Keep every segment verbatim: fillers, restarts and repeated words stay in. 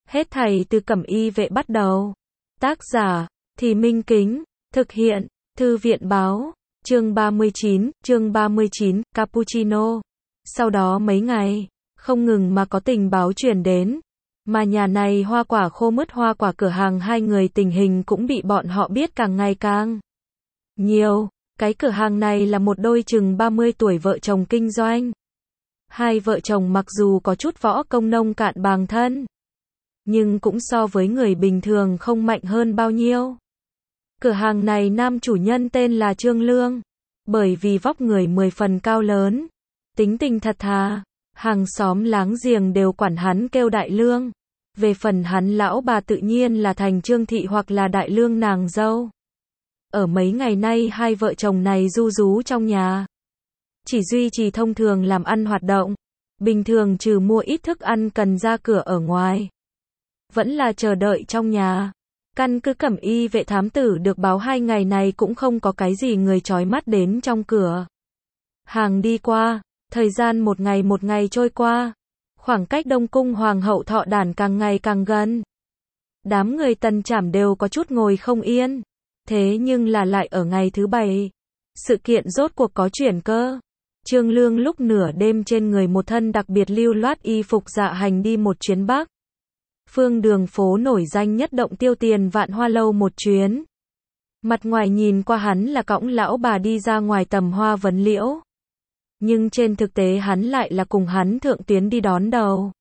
Hết thảy từ Cẩm Y vệ bắt đầu. Tác giả, Thì Minh Kính, thực hiện, Thư viện báo, chương ba mươi chín, chương ba mươi chín, Cappuccino. Sau đó mấy ngày, không ngừng mà có tình báo truyền đến, mà nhà này hoa quả khô mứt hoa quả cửa hàng hai người tình hình cũng bị bọn họ biết càng ngày càng nhiều. Cái cửa hàng này là một đôi chừng ba mươi tuổi vợ chồng kinh doanh. Hai vợ chồng mặc dù có chút võ công nông cạn bàng thân, nhưng cũng so với người bình thường không mạnh hơn bao nhiêu. Cửa hàng này nam chủ nhân tên là Trương Lương, bởi vì vóc người mười phần cao lớn, tính tình thật thà, hàng xóm láng giềng đều quản hắn kêu Đại Lương. Về phần hắn lão bà tự nhiên là thành Trương Thị hoặc là Đại Lương nàng dâu. Ở mấy ngày nay hai vợ chồng này ru rú trong nhà, chỉ duy trì thông thường làm ăn hoạt động, bình thường trừ mua ít thức ăn cần ra cửa ở ngoài, vẫn là chờ đợi trong nhà. Căn cứ Cẩm Y vệ thám tử được báo hai ngày này cũng không có cái gì người chói mắt đến trong cửa hàng đi qua. Thời gian một ngày một ngày trôi qua, khoảng cách Đông Cung Hoàng hậu thọ đản càng ngày càng gần. Đám người Tần Trảm đều có chút ngồi không yên. Thế nhưng là lại ở ngày thứ bảy, sự kiện rốt cuộc có chuyển cơ. Trương Lương lúc nửa đêm trên người một thân đặc biệt lưu loát y phục dạ hành đi một chuyến Bắc Phương đường phố nổi danh nhất Động Tiêu Tiền Vạn Hoa lâu một chuyến. Mặt ngoài nhìn qua hắn là cõng lão bà đi ra ngoài tầm hoa vấn liễu, nhưng trên thực tế hắn lại là cùng hắn thượng tuyến đi đón đầu.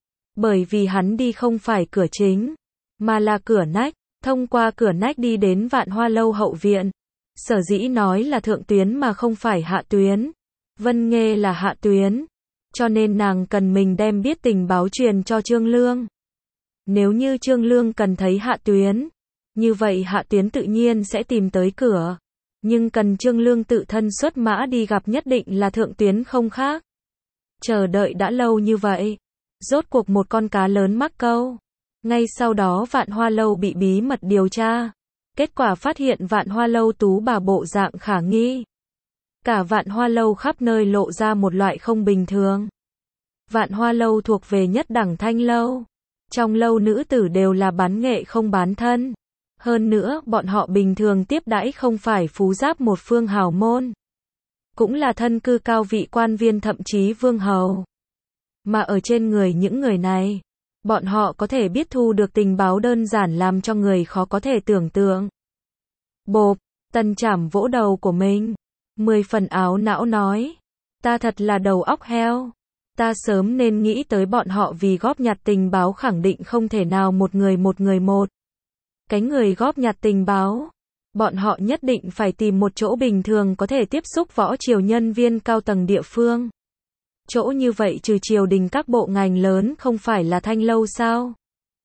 Bởi vì hắn đi không phải cửa chính, mà là cửa nách, thông qua cửa nách đi đến Vạn Hoa lâu hậu viện. Sở dĩ nói là thượng tuyến mà không phải hạ tuyến. Vân Nghê là hạ tuyến, cho nên nàng cần mình đem biết tình báo truyền cho Trương Lương. Nếu như Trương Lương cần thấy hạ tuyến, như vậy hạ tuyến tự nhiên sẽ tìm tới cửa. Nhưng cần Trương Lương tự thân xuất mã đi gặp nhất định là thượng tuyến không khác. Chờ đợi đã lâu như vậy, rốt cuộc một con cá lớn mắc câu. Ngay sau đó Vạn Hoa lâu bị bí mật điều tra. Kết quả phát hiện Vạn Hoa lâu tú bà bộ dạng khả nghi. Cả Vạn Hoa lâu khắp nơi lộ ra một loại không bình thường. Vạn Hoa lâu thuộc về nhất đẳng thanh lâu. Trong lâu nữ tử đều là bán nghệ không bán thân. Hơn nữa, bọn họ bình thường tiếp đãi không phải phú giáp một phương hào môn, cũng là thân cư cao vị quan viên thậm chí vương hầu. Mà ở trên người những người này, bọn họ có thể biết thu được tình báo đơn giản làm cho người khó có thể tưởng tượng. Bộp, Tần Trảm vỗ đầu của mình, mười phần áo não nói, ta thật là đầu óc heo. Ta sớm nên nghĩ tới bọn họ, vì góp nhặt tình báo khẳng định không thể nào một người một người một. Cái người góp nhặt tình báo, bọn họ nhất định phải tìm một chỗ bình thường có thể tiếp xúc võ triều nhân viên cao tầng địa phương. Chỗ như vậy trừ triều đình các bộ ngành lớn không phải là thanh lâu sao?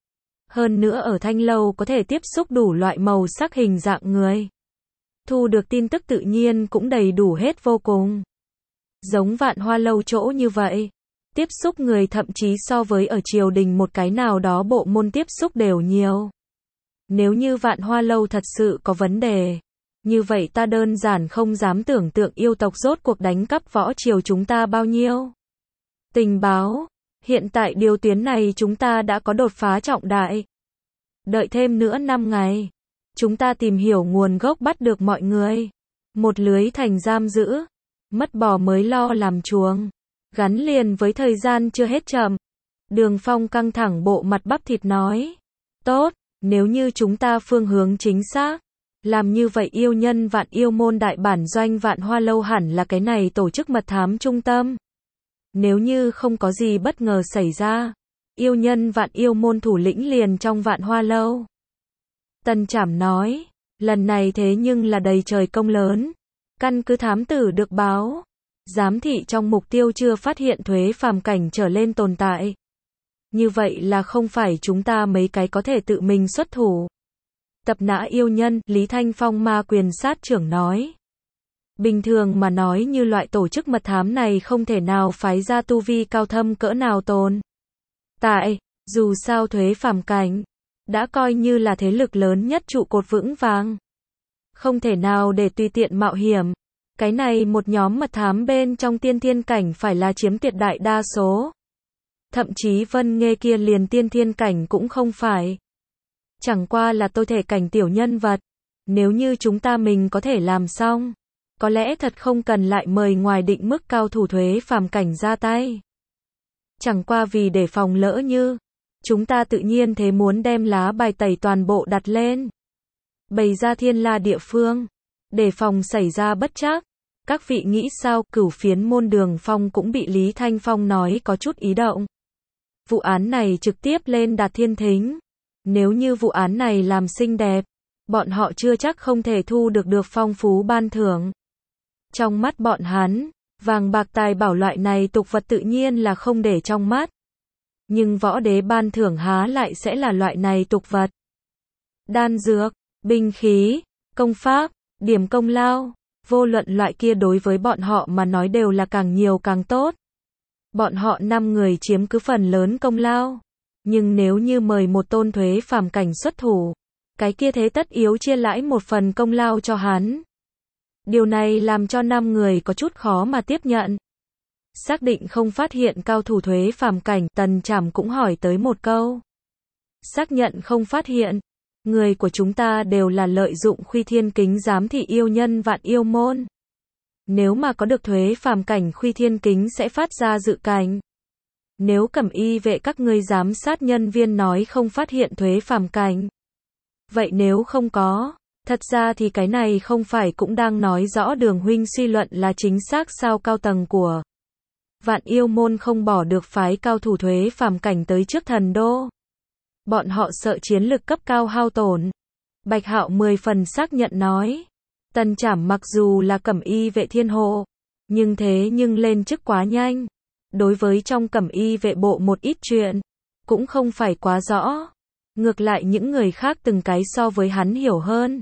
Hơn nữa ở thanh lâu có thể tiếp xúc đủ loại màu sắc hình dạng người. Thu được tin tức tự nhiên cũng đầy đủ hết vô cùng. Giống Vạn Hoa lâu chỗ như vậy, tiếp xúc người thậm chí so với ở triều đình một cái nào đó bộ môn tiếp xúc đều nhiều. Nếu như Vạn Hoa lâu thật sự có vấn đề, như vậy ta đơn giản không dám tưởng tượng yêu tộc rốt cuộc đánh cắp võ triều chúng ta bao nhiêu tình báo. Hiện tại điều tuyến này chúng ta đã có đột phá trọng đại. Đợi thêm nữa năm ngày, chúng ta tìm hiểu nguồn gốc bắt được mọi người. Một lưới thành giam giữ, mất bò mới lo làm chuồng. Gắn liền với thời gian chưa hết chậm. Đường Phong căng thẳng bộ mặt bắp thịt nói. Tốt, nếu như chúng ta phương hướng chính xác, làm như vậy yêu nhân Vạn Yêu môn đại bản doanh Vạn Hoa lâu hẳn là cái này tổ chức mật thám trung tâm. Nếu như không có gì bất ngờ xảy ra, yêu nhân Vạn Yêu môn thủ lĩnh liền trong Vạn Hoa lâu. Tần Trảm nói, lần này thế nhưng là đầy trời công lớn. Căn cứ thám tử được báo, giám thị trong mục tiêu chưa phát hiện thuế phàm cảnh trở lên tồn tại. Như vậy là không phải chúng ta mấy cái có thể tự mình xuất thủ. Tập nã yêu nhân, Lý Thanh Phong ma quyền sát trưởng nói. Bình thường mà nói như loại tổ chức mật thám này không thể nào phái ra tu vi cao thâm cỡ nào tồn tại, dù sao thuế phàm cảnh đã coi như là thế lực lớn nhất trụ cột vững vàng. Không thể nào để tùy tiện mạo hiểm. Cái này một nhóm mật thám bên trong tiên thiên cảnh phải là chiếm tuyệt đại đa số. Thậm chí Vân Nghê kia liền tiên thiên cảnh cũng không phải. Chẳng qua là tôi thể cảnh tiểu nhân vật. Nếu như chúng ta mình có thể làm xong, có lẽ thật không cần lại mời ngoài định mức cao thủ thuế phàm cảnh ra tay. Chẳng qua vì để phòng lỡ như, chúng ta tự nhiên thế muốn đem lá bài tẩy toàn bộ đặt lên. Bày ra thiên la địa phương, để phòng xảy ra bất trắc. Các vị nghĩ sao? Cửu phiến môn Đường Phong cũng bị Lý Thanh Phong nói có chút ý động. Vụ án này trực tiếp lên Đạt Thiên Thính. Nếu như vụ án này làm xinh đẹp, bọn họ chưa chắc không thể thu được được phong phú ban thưởng. Trong mắt bọn hắn, vàng bạc tài bảo loại này tục vật tự nhiên là không để trong mắt. Nhưng võ đế ban thưởng há lại sẽ là loại này tục vật. Đan dược, binh khí, công pháp, điểm công lao, vô luận loại kia đối với bọn họ mà nói đều là càng nhiều càng tốt. Bọn họ năm người chiếm cứ phần lớn công lao. Nhưng nếu như mời một tôn thuế phàm cảnh xuất thủ, cái kia thế tất yếu chia lãi một phần công lao cho hắn. Điều này làm cho năm người có chút khó mà tiếp nhận. Xác định không phát hiện cao thủ thuế phàm cảnh, Tần Trảm cũng hỏi tới một câu. Xác nhận không phát hiện, người của chúng ta đều là lợi dụng Khuy Thiên Kính giám thị yêu nhân Vạn Yêu Môn. Nếu mà có được thuế phàm cảnh, Khuy Thiên Kính sẽ phát ra dự cảnh. Nếu Cẩm Y vệ các ngươi giám sát nhân viên nói không phát hiện thuế phàm cảnh, vậy nếu không có, thật ra thì cái này không phải cũng đang nói rõ Đường huynh suy luận là chính xác sao? Cao tầng của Vạn Yêu Môn không bỏ được phái cao thủ thuế phàm cảnh tới trước thần đô. Bọn họ sợ chiến lực cấp cao hao tổn. Bạch Hạo mười phần xác nhận nói. Tần Trảm mặc dù là Cẩm Y vệ thiên hộ, nhưng thế nhưng lên chức quá nhanh. Đối với trong Cẩm Y vệ bộ một ít chuyện, cũng không phải quá rõ. Ngược lại những người khác từng cái so với hắn hiểu hơn.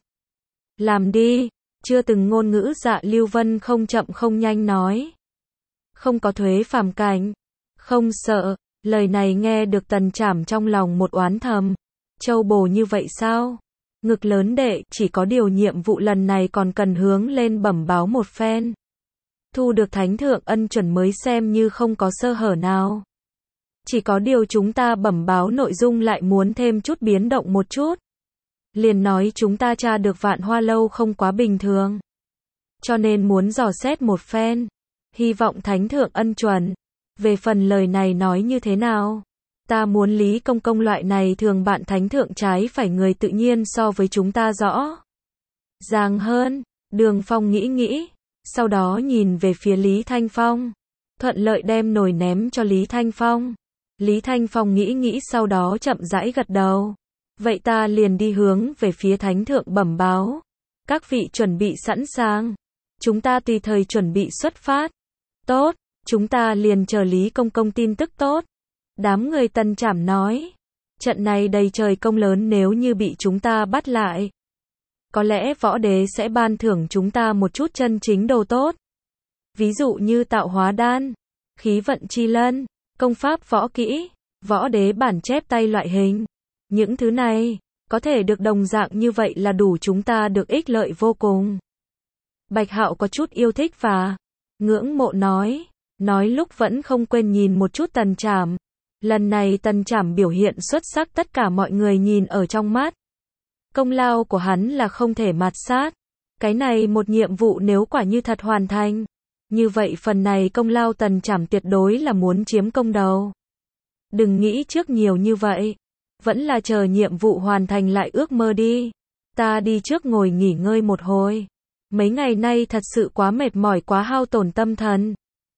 Làm đi, chưa từng ngôn ngữ Dạ Lưu Vân không chậm không nhanh nói. Không có thuế phàm cảnh, không sợ. Lời này nghe được Tần Trảm trong lòng một oán thầm. Châu bồ như vậy sao? Ngực lớn đệ, chỉ có điều nhiệm vụ lần này còn cần hướng lên bẩm báo một phen. Thu được thánh thượng ân chuẩn mới xem như không có sơ hở nào. Chỉ có điều chúng ta bẩm báo nội dung lại muốn thêm chút biến động một chút. Liền nói chúng ta tra được Vạn Hoa Lâu không quá bình thường. Cho nên muốn dò xét một phen. Hy vọng thánh thượng ân chuẩn. Về phần lời này nói như thế nào? Ta muốn Lý Công Công loại này thường bạn thánh thượng trái phải người tự nhiên so với chúng ta rõ ràng hơn. Đường Phong nghĩ nghĩ, sau đó nhìn về phía Lý Thanh Phong. Thuận lợi đem nồi ném cho Lý Thanh Phong. Lý Thanh Phong nghĩ nghĩ sau đó chậm rãi gật đầu. Vậy ta liền đi hướng về phía thánh thượng bẩm báo. Các vị chuẩn bị sẵn sàng. Chúng ta tùy thời chuẩn bị xuất phát. Tốt. Chúng ta liền chờ Lý Công Công tin tức tốt. Đám người Tần Trảm nói. Trận này đầy trời công lớn nếu như bị chúng ta bắt lại. Có lẽ võ đế sẽ ban thưởng chúng ta một chút chân chính đồ tốt. Ví dụ như tạo hóa đan, khí vận chi lân, công pháp võ kỹ, võ đế bản chép tay loại hình. Những thứ này, có thể được đồng dạng như vậy là đủ chúng ta được ích lợi vô cùng. Bạch Hạo có chút yêu thích và ngưỡng mộ nói. Nói lúc vẫn không quên nhìn một chút Tần Trảm. Lần này Tần Trảm biểu hiện xuất sắc tất cả mọi người nhìn ở trong mắt. Công lao của hắn là không thể mạt sát. Cái này một nhiệm vụ nếu quả như thật hoàn thành. Như vậy phần này công lao Tần Trảm tuyệt đối là muốn chiếm công đầu. Đừng nghĩ trước nhiều như vậy. Vẫn là chờ nhiệm vụ hoàn thành lại ước mơ đi. Ta đi trước ngồi nghỉ ngơi một hồi. Mấy ngày nay thật sự quá mệt mỏi quá hao tổn tâm thần.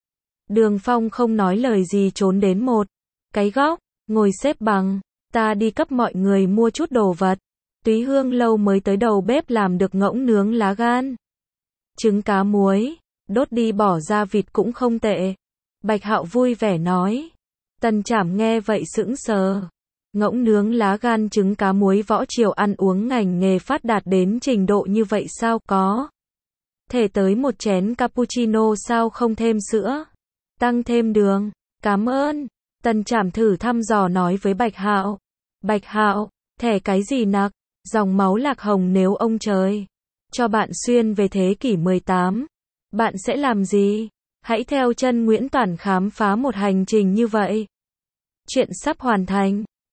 Đường Phong không nói lời gì trốn đến một cái góc, ngồi xếp bằng. Ta đi cấp mọi người mua chút đồ vật. Túy Hương lâu mới tới đầu bếp làm được ngỗng nướng lá gan, trứng cá muối, đốt đi bỏ ra vịt cũng không tệ. Bạch Hạo vui vẻ nói. Tần Trảm nghe vậy sững sờ. Ngỗng nướng lá gan trứng cá muối võ triều ăn uống ngành nghề phát đạt đến trình độ như vậy sao? Có thể tới một chén cappuccino sao không thêm sữa, tăng thêm đường. Cảm ơn. Tần Trảm thử thăm dò nói với Bạch Hạo. Bạch Hạo, thẻ cái gì nặc? Dòng máu lạc hồng nếu ông trời cho bạn xuyên về thế kỷ mười tám, bạn sẽ làm gì? Hãy theo chân Nguyễn Toản khám phá một hành trình như vậy. Chuyện sắp hoàn thành.